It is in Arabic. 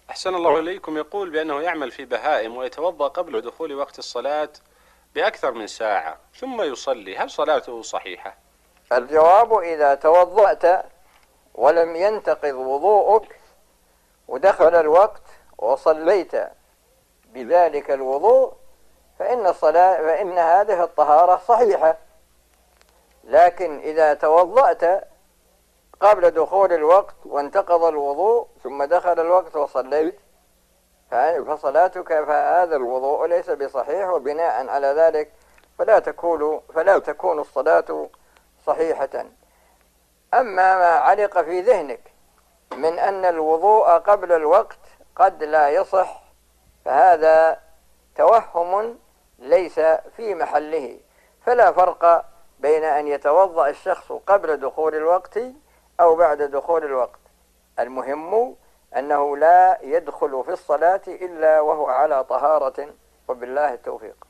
أحسن الله إليكم. يقول بأنه يعمل في بهائم ويتوضأ قبل دخول وقت الصلاة بأكثر من ساعة ثم يصلي، هل صلاته صحيحة؟ الجواب: إذا توضأت ولم ينتقض وضوءك ودخل الوقت وصليت بذلك الوضوء فإن هذه الطهارة صحيحة. لكن إذا توضأت قبل دخول الوقت وانتقض الوضوء ثم دخل الوقت وصليت فهذا الوضوء ليس بصحيح، وبناء على ذلك فلا تكون الصلاة صحيحة. أما ما علق في ذهنك من أن الوضوء قبل الوقت قد لا يصح فهذا توهم ليس في محله، فلا فرق بين أن يتوضأ الشخص قبل دخول الوقت أو بعد دخول الوقت. المهم أنه لا يدخل في الصلاة إلا وهو على طهارة، وبالله التوفيق.